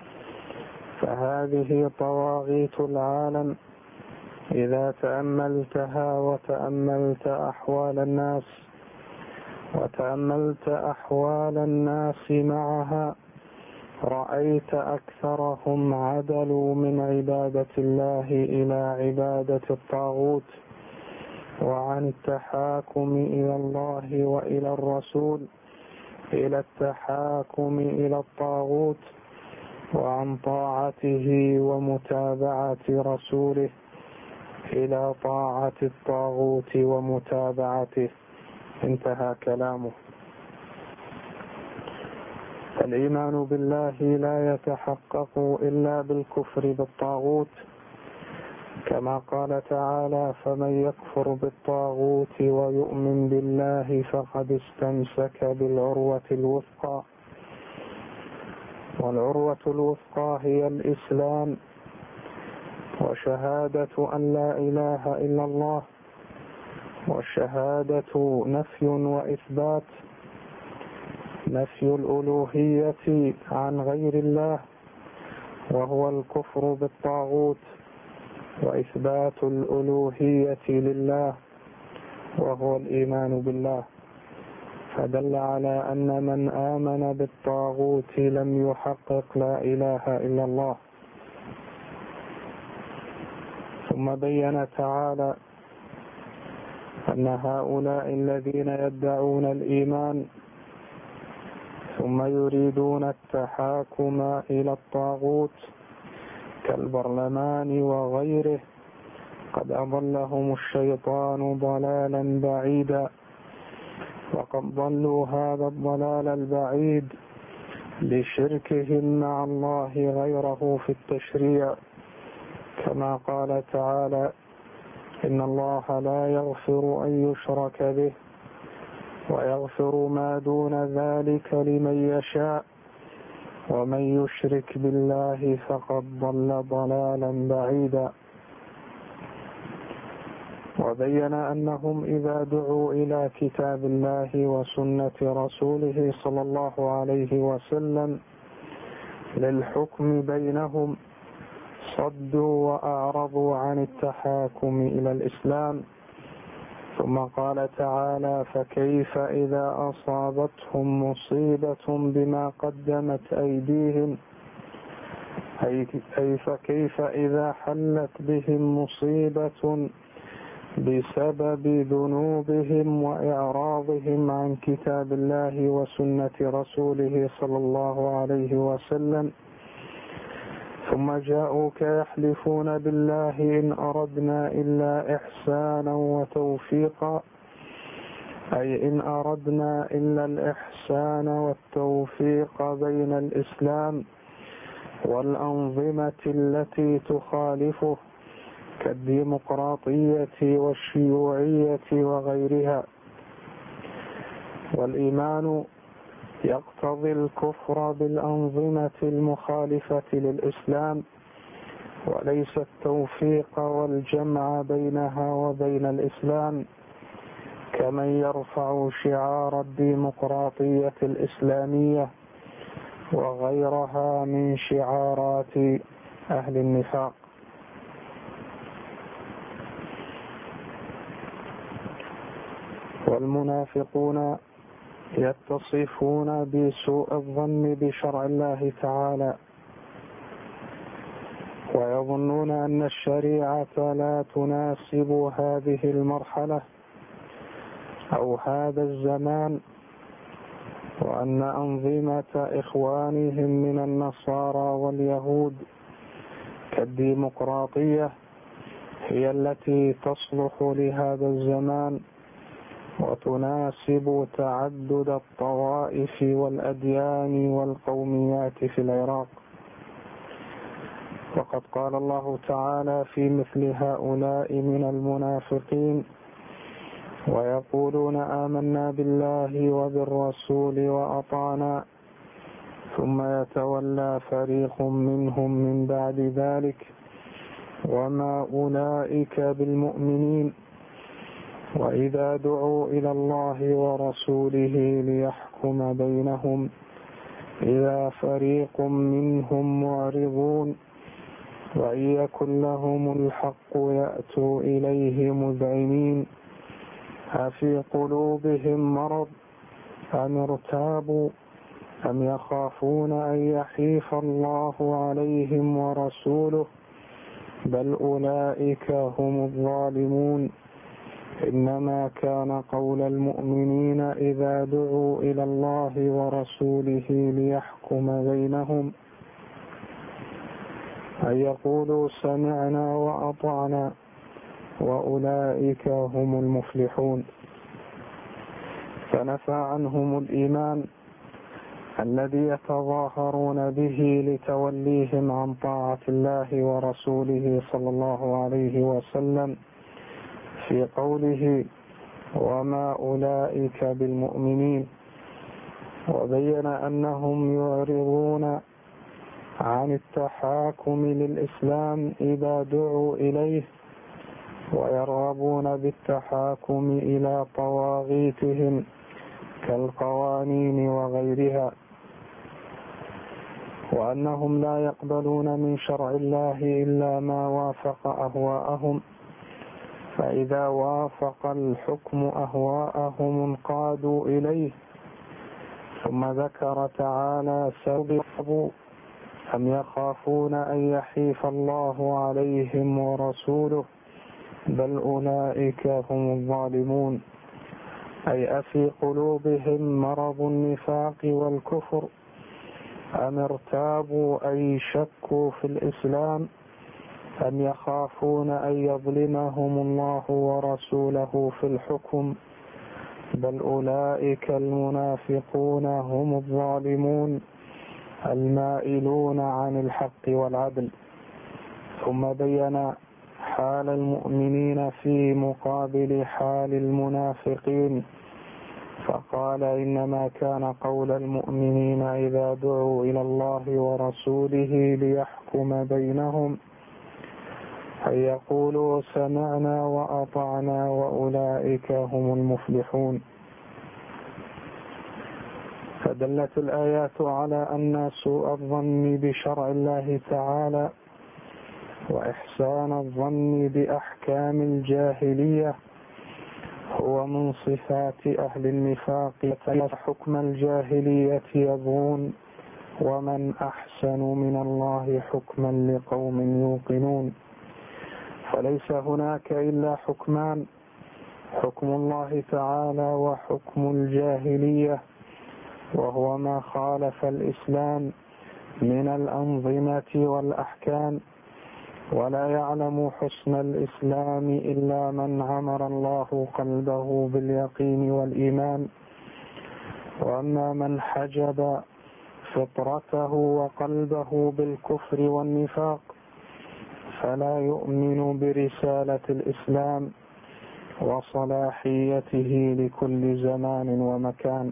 فهذه طواغيت العالم إذا تأملتها وتأملت أحوال الناس وتأملت أحوال الناس معها رأيت أكثرهم عدلوا من عبادة الله إلى عبادة الطاغوت، وعن التحاكم إلى الله وإلى الرسول إلى التحاكم إلى الطاغوت، وعن طاعته ومتابعة رسوله إلى طاعة الطاغوت ومتابعته. انتهى كلامه. الإيمان بالله لا يتحقق إلا بالكفر بالطاغوت، كما قال تعالى: فمن يكفر بالطاغوت ويؤمن بالله فقد استمسك بالعروة الوثقى. والعروة الوثقى هي الإسلام وشهادة أن لا إله إلا الله، والشهادة نفي وإثبات، نفي الألوهية عن غير الله وهو الكفر بالطاغوت، وإثبات الألوهية لله وهو الإيمان بالله، فدل على أن من آمن بالطاغوت لم يحقق لا إله إلا الله. ثم بين تعالى أن هؤلاء الذين يدعون الإيمان ثم يريدون التحاكم إلى الطاغوت كالبرلمان وغيره قد أضلهم الشيطان ضلالا بعيدا، وقد ضلوا هذا الضلال البعيد لشركهم مع الله غيره في التشريع، كما قال تعالى: إن الله لا يغفر أن يشرك به ويغفر ما دون ذلك لمن يشاء ومن يشرك بالله فقد ضل ضلالا بعيدا. وبين أنهم إذا دعوا إلى كتاب الله وسنة رسوله صلى الله عليه وسلم للحكم بينهم صدوا وأعرضوا عن التحاكم إلى الإسلام. ثم قال تعالى: فكيف إذا أصابتهم مصيبة بما قدمت أيديهم، أي فكيف إذا حلت بهم مصيبة بسبب ذنوبهم وإعراضهم عن كتاب الله وسنة رسوله صلى الله عليه وسلم، ثم جاءوك يحلفون بالله إن أردنا إلا إحسانا وتوفيقا، أي إن أردنا إلا الإحسان والتوفيق بين الإسلام والأنظمة التي تخالفه كالديمقراطية والشيوعية وغيرها. والإيمان يقتضي الكفر بالأنظمة المخالفة للإسلام، وليس التوفيق والجمع بينها وبين الإسلام، كمن يرفع شعار الديمقراطية الإسلامية وغيرها من شعارات أهل النفاق. والمنافقون يتصفون بسوء الظن بشرع الله تعالى، ويظنون أن الشريعة لا تناسب هذه المرحلة أو هذا الزمان، وأن أنظمة إخوانهم من النصارى واليهود كالديمقراطية هي التي تصلح لهذا الزمان وتناسب تعدد الطوائف والأديان والقوميات في العراق. وقد قال الله تعالى في مثل هؤلاء من المنافقين: ويقولون آمنا بالله وبالرسول وأطعنا ثم يتولى فريق منهم من بعد ذلك وما أولئك بالمؤمنين وإذا دعوا إلى الله ورسوله ليحكم بينهم إذا فريق منهم معرضون وإن يكن لهم الحق يأتوا إليه مذعنين أفي قلوبهم مرض أم ارتابوا أم يخافون أن يحيف الله عليهم ورسوله بل أولئك هم الظالمون. إنما كان قول المؤمنين إذا دعوا إلى الله ورسوله ليحكم بينهم أن يقولوا سمعنا وأطعنا وأولئك هم المفلحون. فنفى عنهم الإيمان الذي يتظاهرون به لتوليهم عن طاعة الله ورسوله صلى الله عليه وسلم في قوله وما أولئك بالمؤمنين، وبين أنهم يعرضون عن التحاكم للإسلام إذا دعوا إليه ويرغبون بالتحاكم إلى طواغيتهم كالقوانين وغيرها، وأنهم لا يقبلون من شرع الله إلا ما وافق أهواءهم، فإذا وافق الحكم أهواءهم انقادوا إليه. ثم ذكر تعالى سبب أم يخافون أن يحيف الله عليهم ورسوله بل أولئك هم الظالمون، أي أفي قلوبهم مرض النفاق والكفر أم ارتابوا أي شكوا في الإسلام أم يخافون أن يظلمهم الله ورسوله في الحكم بل أولئك المنافقون هم الظالمون المائلون عن الحق والعدل. ثم بين حال المؤمنين في مقابل حال المنافقين فقال إنما كان قول المؤمنين إذا دعوا إلى الله ورسوله ليحكم بينهم أن يقولوا سمعنا وأطعنا وأولئك هم المفلحون. فدلت الآيات على أن سوء الظن بشرع الله تعالى وإحسان الظن بأحكام الجاهلية هو من صفات أهل النفاق، حكم الجاهلية يبغون ومن أحسن من الله حكما لقوم يوقنون. فليس هناك إلا حكمان: حكم الله تعالى وحكم الجاهلية، وهو ما خالف الإسلام من الأنظمة والأحكام، ولا يعلم حسن الإسلام إلا من عمر الله قلبه باليقين والإيمان. وأما من حجب فطرته وقلبه بالكفر والنفاق فلا يؤمن برسالة الإسلام وصلاحيته لكل زمان ومكان.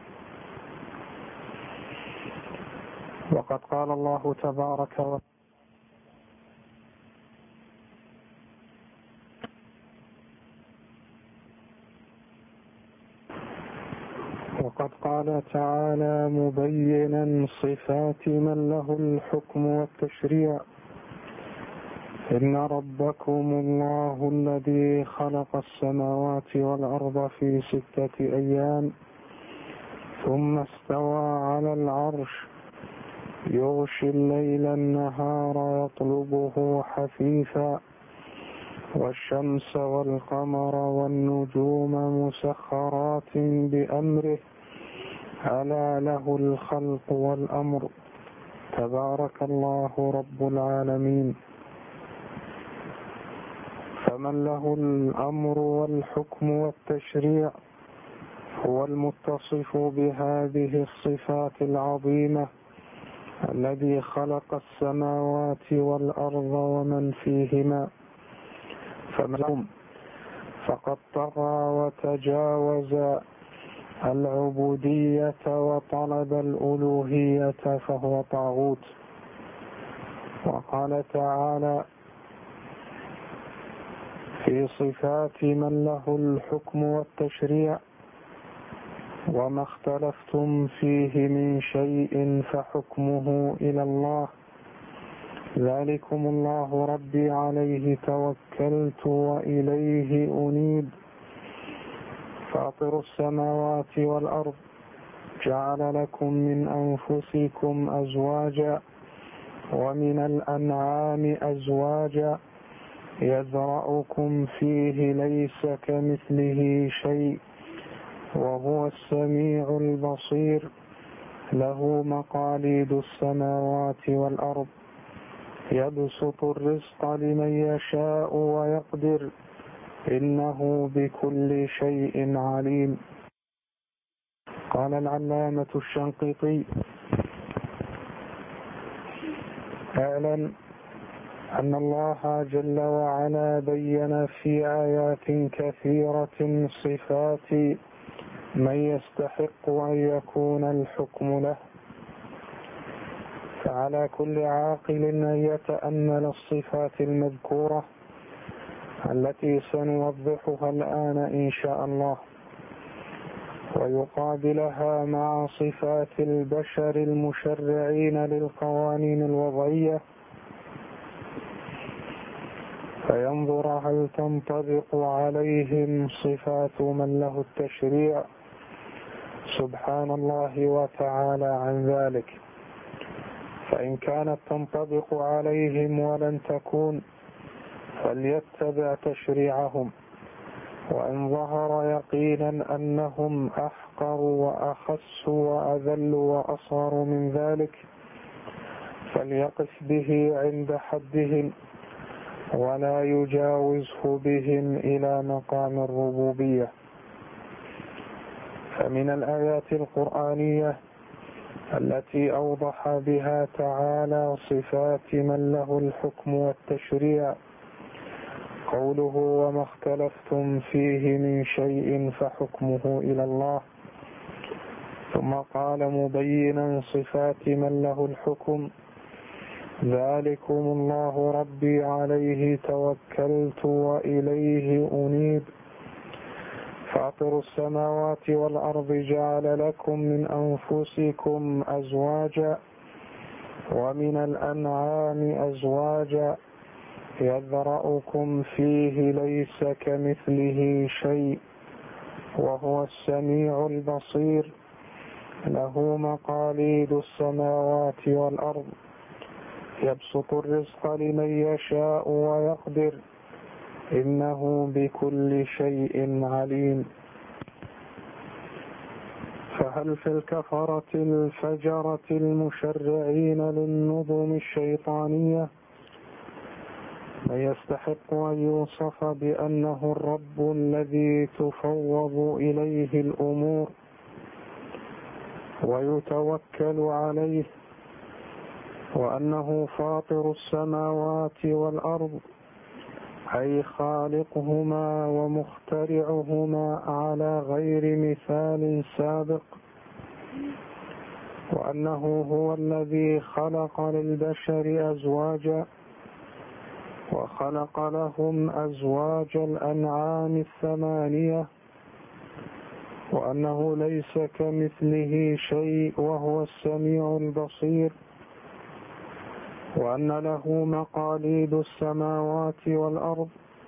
وقد قال الله تبارك وتعالى وقد قال تعالى مبينا صفات من له الحكم والتشريع: إن ربكم الله الذي خلق السماوات والأرض في ستة أيام ثم استوى على العرش يغشي الليل النهار يطلبه حثيثا والشمس والقمر والنجوم مسخرات بأمره ألا له الخلق والأمر تبارك الله رب العالمين. فمن له الأمر والحكم والتشريع هو المتصف بهذه الصفات العظيمة الذي خلق السماوات والأرض ومن فيهما، فمن فقد طغى وتجاوز العبودية وطلب الألوهية فهو طاغوت. وقال تعالى في صفات من له الحكم والتشريع: وما اختلفتم فيه من شيء فحكمه إلى الله ذلكم الله ربي عليه توكلت وإليه أنيب فاطر السماوات والأرض جعل لكم من أنفسكم أزواجا ومن الأنعام أزواجا يذرأكم فيه ليس كمثله شيء وهو السميع البصير له مقاليد السماوات والأرض يبسط الرزق لمن يشاء ويقدر إنه بكل شيء عليم. قال العلامة الشنقيطي: اعلم أن الله جل وعلا بين في آيات كثيرة صفات من يستحق أن يكون الحكم له، فعلى كل عاقل أن يتأمل الصفات المذكورة التي سنوضحها الآن إن شاء الله، ويقابلها مع صفات البشر المشرعين للقوانين الوضعية، فينظر هل تنطبق عليهم صفات من له التشريع سبحان الله وتعالى عن ذلك. فإن كانت تنطبق عليهم ولن تكون فليتبع تشريعهم، وإن ظهر يقينا أنهم أحقر وأخس وأذل وأصغر من ذلك فليقف به عند حدهم ولا يجاوزه بهم إلى مقام الربوبية. فمن الآيات القرآنية التي أوضح بها تعالى صفات من له الحكم والتشريع قوله: وما اختلفتم فيه من شيء فحكمه إلى الله. ثم قال مبينا صفات من له الحكم: ذلكم الله ربي عليه توكلت وإليه أنيب فاطر السماوات والأرض جعل لكم من أنفسكم أزواجا ومن الأنعام أزواجا يذرأكم فيه ليس كمثله شيء وهو السميع البصير له مقاليد السماوات والأرض يبسط الرزق لمن يشاء ويقدر إنه بكل شيء عليم. فهل في الكفرة الفجرة المشرعين للنظم الشيطانية من يستحق أن يوصف بأنه الرب الذي تفوض إليه الأمور ويتوكل عليه، وأنه فاطر السماوات والأرض أي خالقهما ومخترعهما على غير مثال سابق، وأنه هو الذي خلق للبشر أزواجا وخلق لهم أزواج الأنعام الثمانية، وأنه ليس كمثله شيء وهو السميع البصير، وأن له مقاليد السماوات والأرض،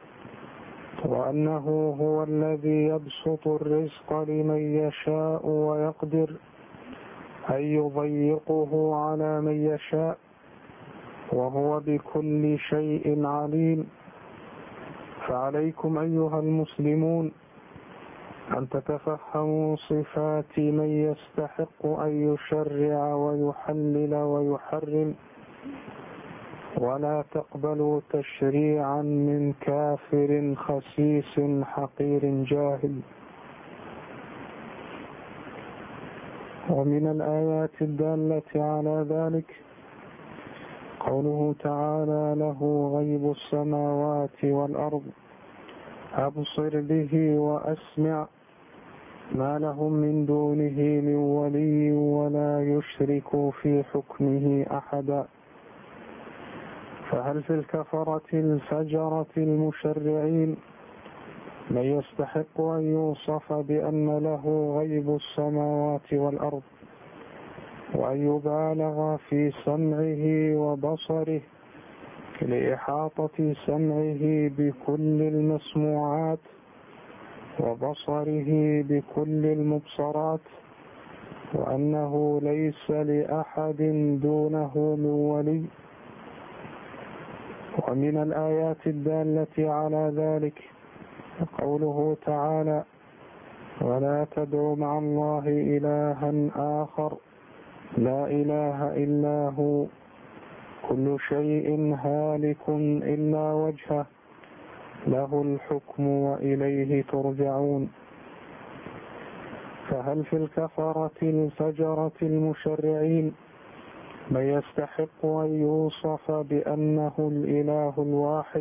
وأنه هو الذي يبسط الرزق لمن يشاء ويقدر أن يضيقه على من يشاء، وهو بكل شيء عليم. فعليكم أيها المسلمون أن تتفهموا صفات من يستحق أن يشرع ويحلل ويحرم، ولا تقبلوا تشريعا من كافر خسيس حقير جاهل. ومن الآيات الدالة على ذلك قوله تعالى: له غيب السماوات والأرض أبصر به وأسمع ما لهم من دونه من ولي ولا يشرك في حكمه أحدا. فهل في الكفرة الفجرة المشرعين من يستحق أن يوصف بأن له غيب السماوات والأرض وأن يبالغ في سمعه وبصره لإحاطة سمعه بكل المسموعات وبصره بكل المبصرات، وأنه ليس لأحد دونه من ولي؟ ومن الآيات الدالة على ذلك قوله تعالى: ولا تدع مع الله إلها آخر لا إله إلا هو كل شيء هالك إلا وجهه له الحكم وإليه ترجعون. فهل في الكفرة الفجرة المشرعين من يستحق أن يوصف بأنه الإله الواحد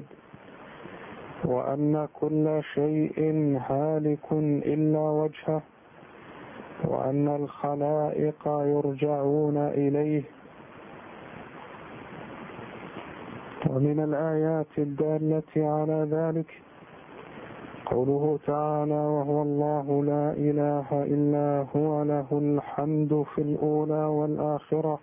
وأن كل شيء هالك إلا وجهه وأن الخلائق يرجعون إليه؟ ومن الآيات الدالة على ذلك قوله تعالى: وهو الله لا إله إلا هو له الحمد في الأولى والآخرة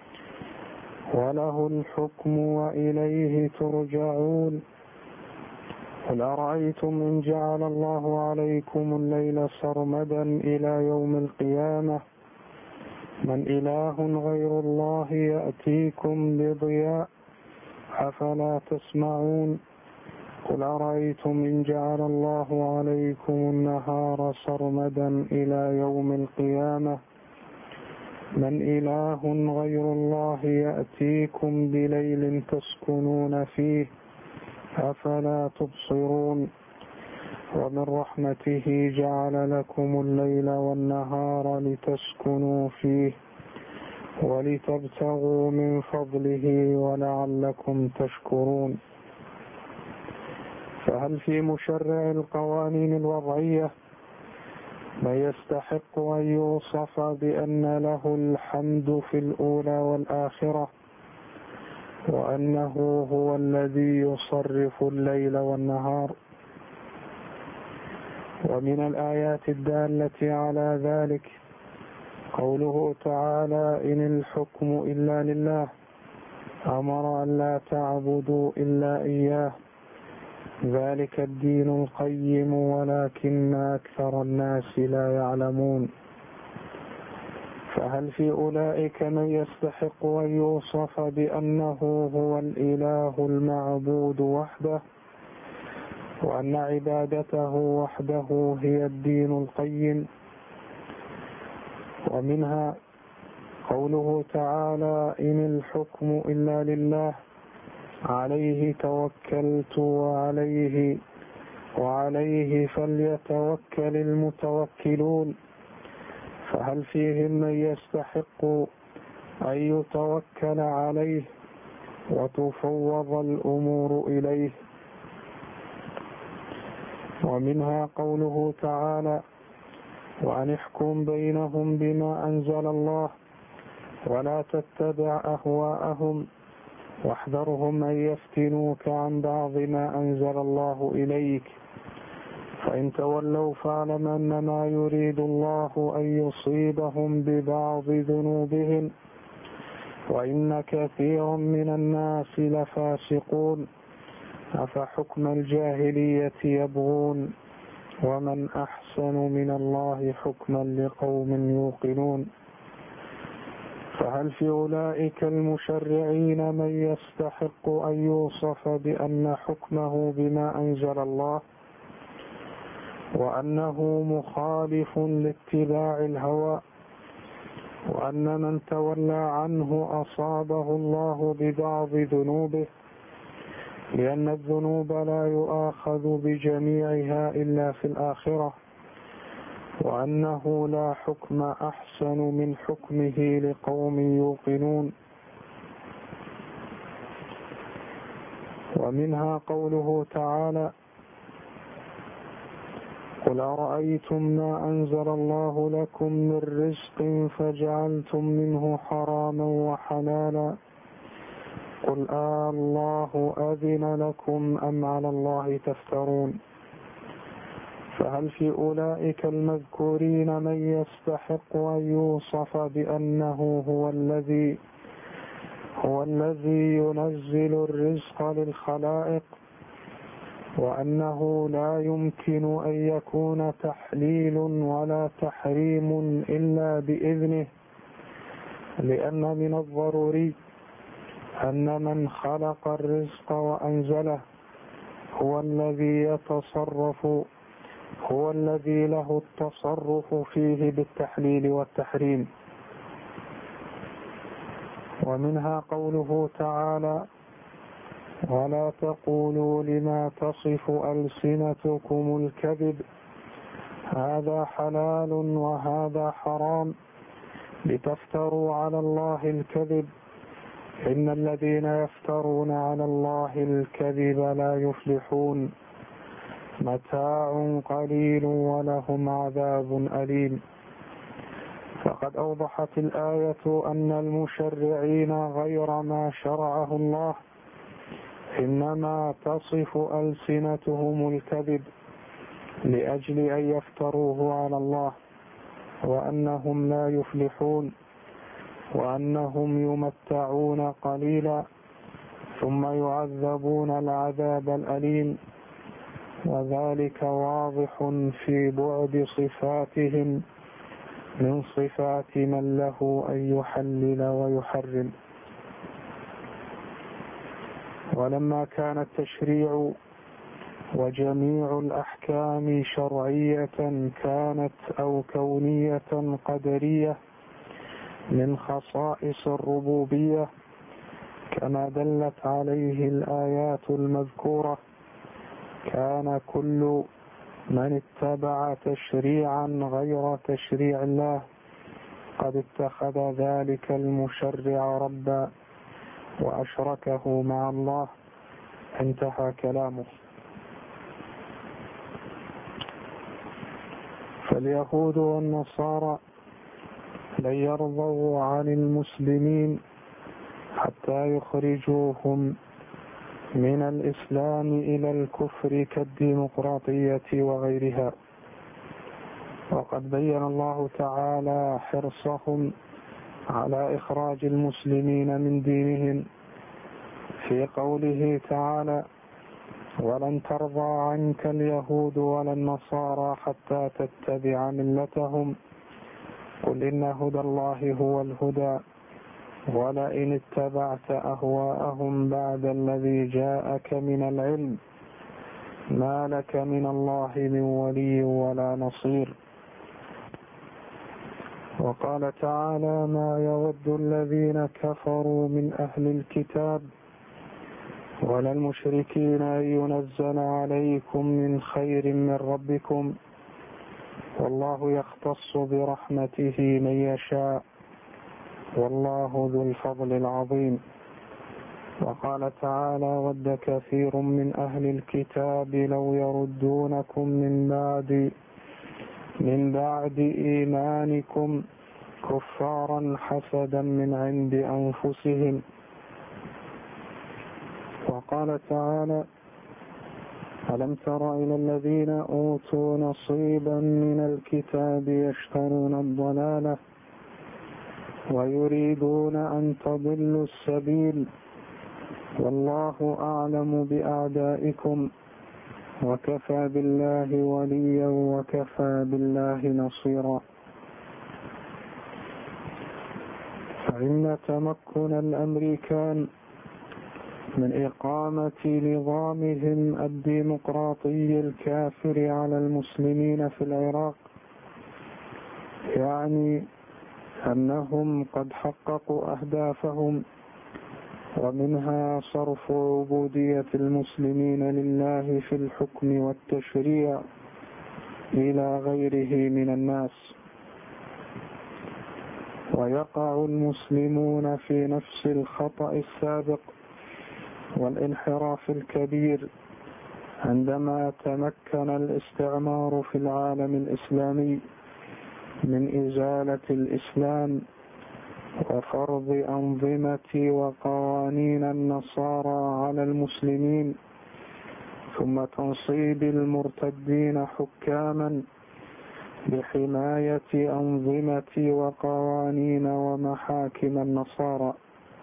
وله الحكم وإليه ترجعون. قل أرأيتم إن جعل الله عليكم الليل سرمدا إلى يوم القيامة من إله غير الله يأتيكم بضياء أفلا تسمعون. قل أرأيتم إن جعل الله عليكم النهار سرمدا إلى يوم القيامة من إله غير الله يأتيكم بليل تسكنون فيه أفلا تبصرون. ومن رحمته جعل لكم الليل والنهار لتسكنوا فيه ولتبتغوا من فضله ولعلكم تشكرون. فهل في مشرع القوانين الوضعية من يستحق أن يوصف بأن له الحمد في الأولى والآخرة وأنه هو الذي يصرف الليل والنهار؟ ومن الآيات الدالة على ذلك قوله تعالى: إن الحكم إلا لله أمر أن لا تعبدوا إلا إياه ذلك الدين القيم ولكن أكثر الناس لا يعلمون. فهل في أولئك من يستحق أن يوصف بأنه هو الإله المعبود وحده وأن عبادته وحده هي الدين القيم؟ ومنها قوله تعالى: إن الحكم إلا لله عليه توكلت وعليه وعليه فليتوكل المتوكلون. فهل فيهم من يستحق أن يتوكل عليه وتفوض الأمور إليه؟ ومنها قوله تعالى: وأن احكم بينهم بما أنزل الله ولا تتبع أهواءهم واحذرهم أن يفتنوك عن بعض ما أنزل الله إليك فإن تولوا فاعلم أنما يريد الله أن يصيبهم ببعض ذنوبهم وإن كثيرا من الناس لفاسقون أفحكم الجاهلية يبغون ومن أحسن من الله حكما لقوم يوقنون. فهل في أولئك المشرعين من يستحق أن يوصف بأن حكمه بما أنزل الله وأنه مخالف لاتباع الهوى، وأن من تولى عنه أصابه الله ببعض ذنوبه، لأن الذنوب لا يؤاخذ بجميعها إلا في الآخرة، وأنه لا حكم أحسن من حكمه لقوم يوقنون. ومنها قوله تعالى: قل أرأيتم ما أنزل الله لكم من رزق فجعلتم منه حراما وحلالا قل آه الله أذن لكم أم على الله تفترون. فهل في أولئك المذكورين من يستحق أن يوصف بأنه هو الذي هو الذي ينزل الرزق للخلائق، وأنه لا يمكن أن يكون تحليل ولا تحريم إلا بإذنه، لأن من الضروري أن من خلق الرزق وأنزله هو الذي يتصرف هو الذي له التصرف فيه بالتحليل والتحريم. ومنها قوله تعالى: ولا تقولوا لما تصف ألسنتكم الكذب هذا حلال وهذا حرام لتفتروا على الله الكذب إن الذين يفترون على الله الكذب لا يفلحون متاع قليل ولهم عذاب أليم. فقد أوضحت الآية أن المشرعين غير ما شرعه الله إنما تصف ألسنتهم الكذب لأجل أن يفتروه على الله، وأنهم لا يفلحون، وأنهم يمتعون قليلا ثم يعذبون العذاب الأليم، وذلك واضح في بعد صفاتهم من صفات من له أن يحلل ويحرم. ولما كان التشريع وجميع الأحكام شرعية كانت أو كونية قدرية من خصائص الربوبية كما دلت عليه الآيات المذكورة، كان كل من اتبع تشريعا غير تشريع الله قد اتخذ ذلك المشرع ربا وأشركه مع الله. انتهى كلامه. فاليهود والنصارى لن يرضوا عن المسلمين حتى يخرجوهم من الإسلام إلى الكفر كالديمقراطية وغيرها. وقد بين الله تعالى حرصهم على إخراج المسلمين من دينهم في قوله تعالى: ولن ترضى عنك اليهود ولا النصارى حتى تتبع ملتهم قل إن هدى الله هو الهدى ولئن اتبعت أهواءهم بعد الذي جاءك من العلم ما لك من الله من ولي ولا نصير. وقال تعالى: ما يود الذين كفروا من أهل الكتاب ولا المشركين أن ينزل عليكم من خير من ربكم والله يختص برحمته من يشاء والله ذو الفضل العظيم. وقال تعالى: ود كثير من أهل الكتاب لو يردونكم من بعد من بعد إيمانكم كفارا حسدا من عند أنفسهم. وقال تعالى: ألم تر إلى الذين أوتوا نصيبا من الكتاب يشترون الضلالة ويريدون أن تضلوا السبيل والله أعلم بأعدائكم وكفى بالله وليا وكفى بالله نصيرا. فإن تمكن الأمريكان من إقامة نظامهم الديمقراطي الكافر على المسلمين في العراق يعني أنهم قد حققوا أهدافهم، ومنها صرف عبودية المسلمين لله في الحكم والتشريع إلى غيره من الناس. ويقع المسلمون في نفس الخطأ السابق والانحراف الكبير عندما تمكن الاستعمار في العالم الإسلامي من إزالة الإسلام وفرض أنظمة وقوانين النصارى على المسلمين، ثم تنصيب المرتدين حكاما لحماية أنظمة وقوانين ومحاكم النصارى.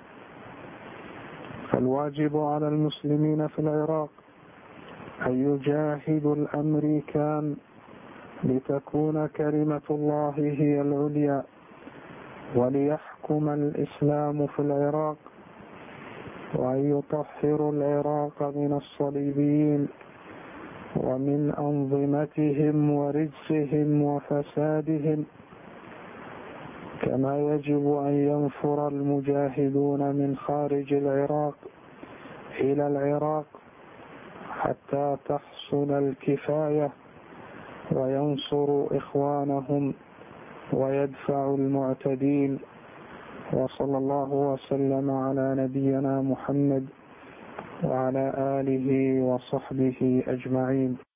فالواجب على المسلمين في العراق أن يجاهدوا الأمريكان لتكون كلمة الله هي العليا، وليحكم الإسلام في العراق، وأن يطهروا العراق من الصليبيين ومن أنظمتهم ورجسهم وفسادهم، كما يجب أن ينفر المجاهدون من خارج العراق إلى العراق حتى تحصل الكفاية وينصروا إخوانهم ويدفعوا المعتدين. وصلى الله وسلم على نبينا محمد وعلى آله وصحبه أجمعين.